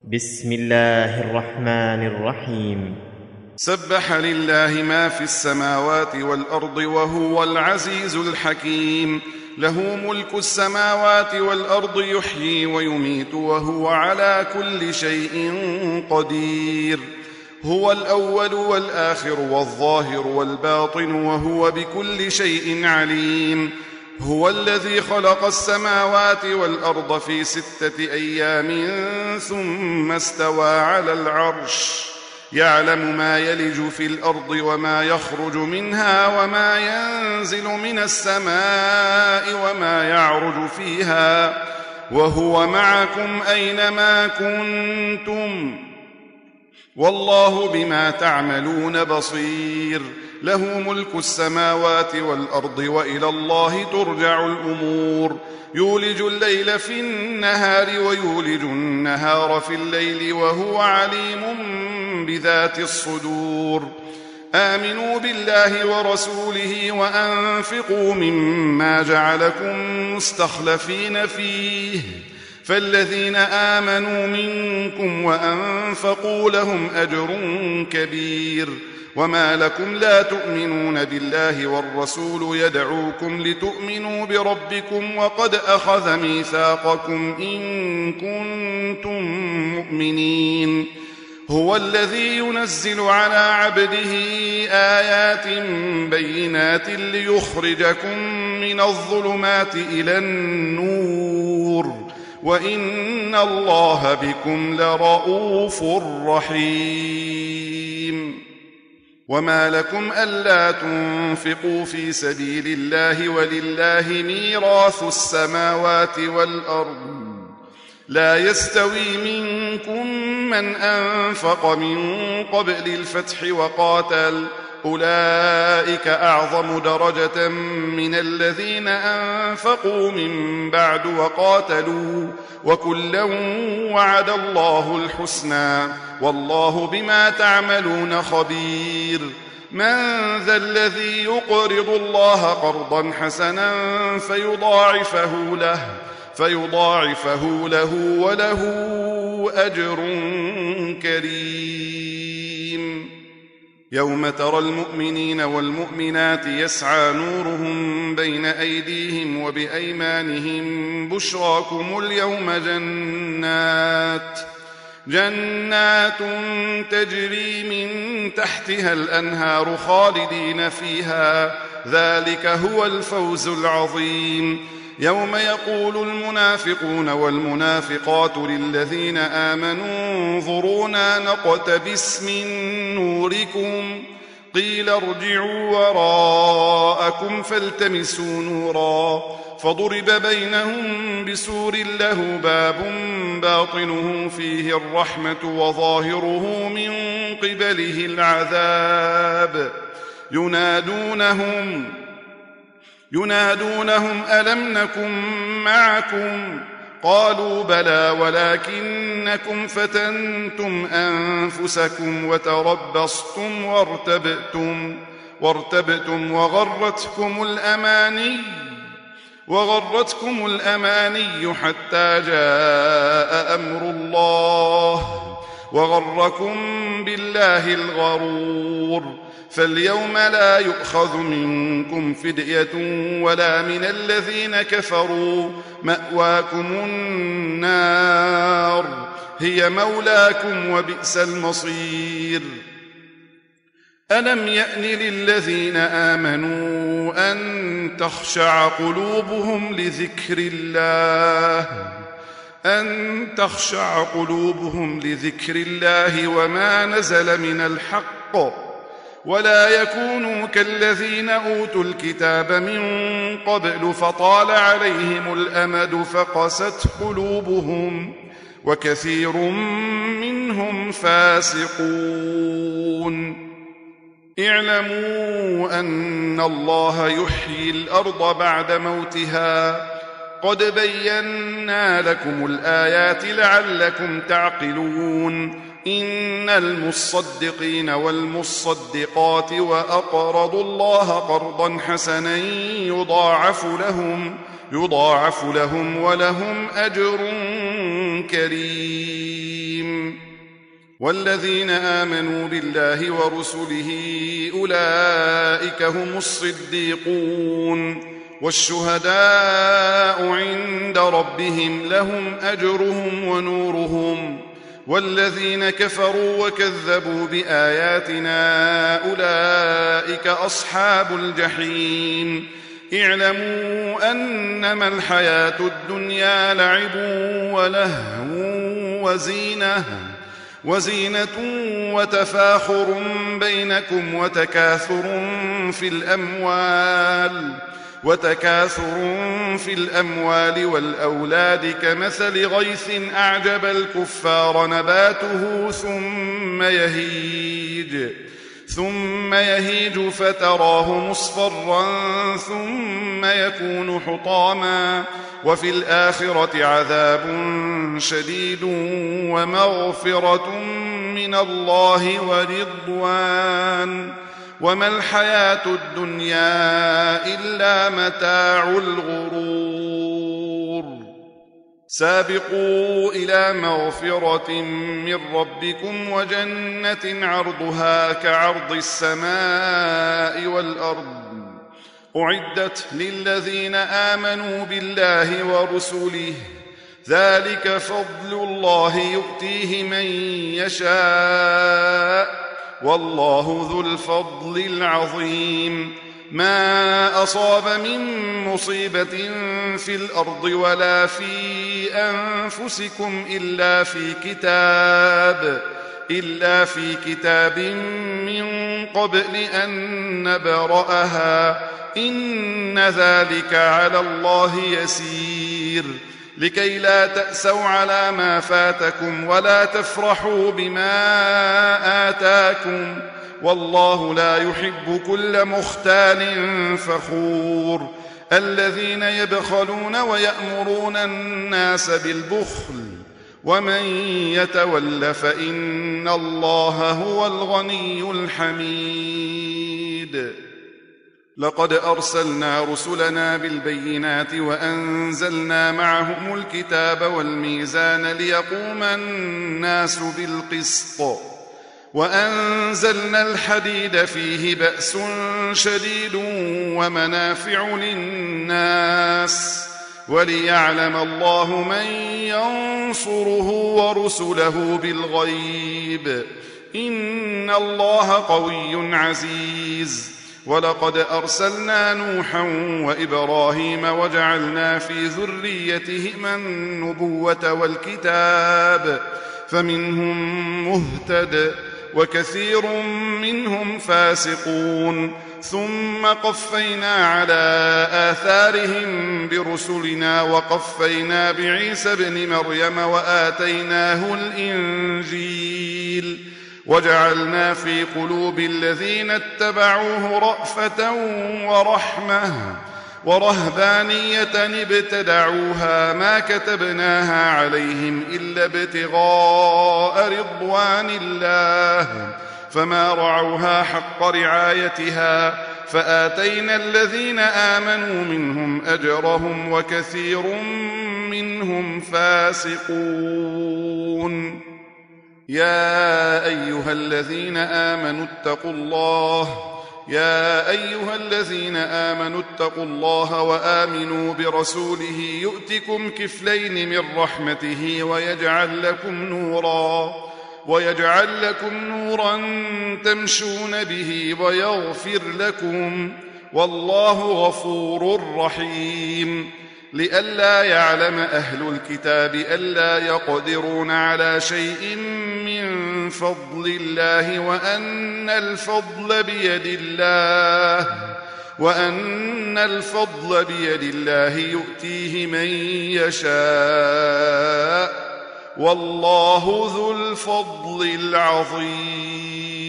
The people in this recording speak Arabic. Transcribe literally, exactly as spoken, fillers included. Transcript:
بسم الله الرحمن الرحيم. سبح لله ما في السماوات والأرض وهو العزيز الحكيم. له ملك السماوات والأرض يحيي ويميت وهو على كل شيء قدير. هو الأول والآخر والظاهر والباطن وهو بكل شيء عليم. هو الذي خلق السماوات والأرض في ستة أيام ثم استوى على العرش يعلم ما يلج في الأرض وما يخرج منها وما ينزل من السماء وما يعرج فيها وهو معكم أينما كنتم والله بما تعملون بصير. له ملك السماوات والأرض وإلى الله ترجع الأمور. يولج الليل في النهار ويولج النهار في الليل وهو عليم بذات الصدور. آمنوا بالله ورسوله وأنفقوا مما جعلكم مستخلفين فيه فالذين آمنوا منكم وأنفقوا لهم أجر كبير. وما لكم لا تؤمنون بالله والرسول يدعوكم لتؤمنوا بربكم وقد أخذ ميثاقكم إن كنتم مؤمنين. هو الذي ينزل على عبده آيات بينات ليخرجكم من الظلمات إلى النور وإن الله بكم لرءوف رحيم. وما لكم ألا تنفقوا في سبيل الله ولله ميراث السماوات والأرض لا يستوي منكم من أنفق من قبل الفتح وقاتل أولئك أعظم درجة من الذين أنفقوا من بعد وقاتلوا وكلا وعد الله الحسنى والله بما تعملون خبير. من ذا الذي يقرض الله قرضا حسنا فيضاعفه له فيضاعفه له وله أجر كريم. يوم ترى المؤمنين والمؤمنات يسعى نورهم بين أيديهم وبأيمانهم بشراكم اليوم جنات جنات تجري من تحتها الأنهار خالدين فيها ذلك هو الفوز العظيم. يوم يقول المنافقون والمنافقات للذين آمنوا انظرونا نقتبس من نوركم قيل ارجعوا وراءكم فالتمسوا نورا فضرب بينهم بسور له باب باطنه فيه الرحمة وظاهره من قبله العذاب ينادونهم ينادونهم ألم نكن معكم قالوا بلى ولكنكم فتنتم أنفسكم وتربصتم وارتبتم وارتبتم وغرتكم الأماني وغرتكم الأماني حتى جاء أمر الله وغركم بالله الغرور. فاليوم لا يؤخذ منكم فدية ولا من الذين كفروا مأواكم النار هي مولاكم وبئس المصير. ألم يأن للذين آمنوا أن تخشع قلوبهم لذكر الله أن تخشع قلوبهم لذكر الله وما نزل من الحق ولا يكونوا كالذين أوتوا الكتاب من قبل فطال عليهم الأمد فقست قلوبهم وكثير منهم فاسقون. اعلموا أن الله يحيي الأرض بعد موتها قد بينا لكم الآيات لعلكم تعقلون. إن المصدقين والمصدقات وأقرضوا الله قرضا حسنا يضاعف لهم يضاعف لهم ولهم أجر كريم. والذين آمنوا بالله ورسله أولئك هم الصديقون والشهداء عند ربهم لهم أجرهم ونورهم والذين كفروا وكذبوا بآياتنا أولئك أصحاب الجحيم اعلموا أنما الحياة الدنيا لعب ولهو وزينة وزينة وتفاخر بينكم وتكاثر في الأموال وتكاثر في الأموال والأولاد كمثل غيث أعجب الكفار نباته ثم يهيج ثم يهيج فتراه مصفرا ثم يكون حطاما وفي الآخرة عذاب شديد ومغفرة من الله ورضوان وما الحياة الدنيا إلا متاع الغرور سابقوا إلى مغفرة من ربكم وجنة عرضها كعرض السماء والأرض أعدت للذين آمنوا بالله ورسله ذلك فضل الله يؤتيه من يشاء والله ذو الفضل العظيم ما أصاب من مصيبة في الأرض ولا في أنفسكم إلا في كتاب إلا في كتاب من قبل أن نبرأها إن ذلك على الله يسير لكي لا تأسوا على ما فاتكم ولا تفرحوا بما آتاكم والله لا يحب كل مختال فخور الذين يبخلون ويأمرون الناس بالبخل ومن يتول فإن الله هو الغني الحميد لقد أرسلنا رسلنا بالبينات وأنزلنا معهم الكتاب والميزان ليقوم الناس بالقسط وأنزلنا الحديد فيه بأس شديد ومنافع للناس وليعلم الله من ينصره ورسله بالغيب إن الله قوي عزيز ولقد أرسلنا نوحا وإبراهيم وجعلنا في ذريتهما النبوة والكتاب فمنهم مهتد وكثير منهم فاسقون ثم قفينا على آثارهم برسلنا وقفينا بعيسى ابن مريم وآتيناه الإنجيل وجعلنا في قلوب الذين اتبعوه رأفة ورحمة ورهبانية ابتدعوها ما كتبناها عليهم إلا ابتغاء رضوان الله فما رعوها حق رعايتها فآتينا الذين آمنوا منهم أجرهم وكثير منهم فاسقون يا أيها الذين آمنوا اتقوا الله يا أيها الذين آمنوا اتقوا الله وآمنوا برسوله يؤتكم كفلين من رحمته ويجعل لكم نورا ويجعل لكم نورا تمشون به ويغفر لكم والله غفور رحيم لئلا يعلم أهل الكتاب ألا يقدرون على شيء من فضل الله وأن الفضل بيد الله وأن الفضل بيد الله يؤتيه من يشاء والله ذو الفضل العظيم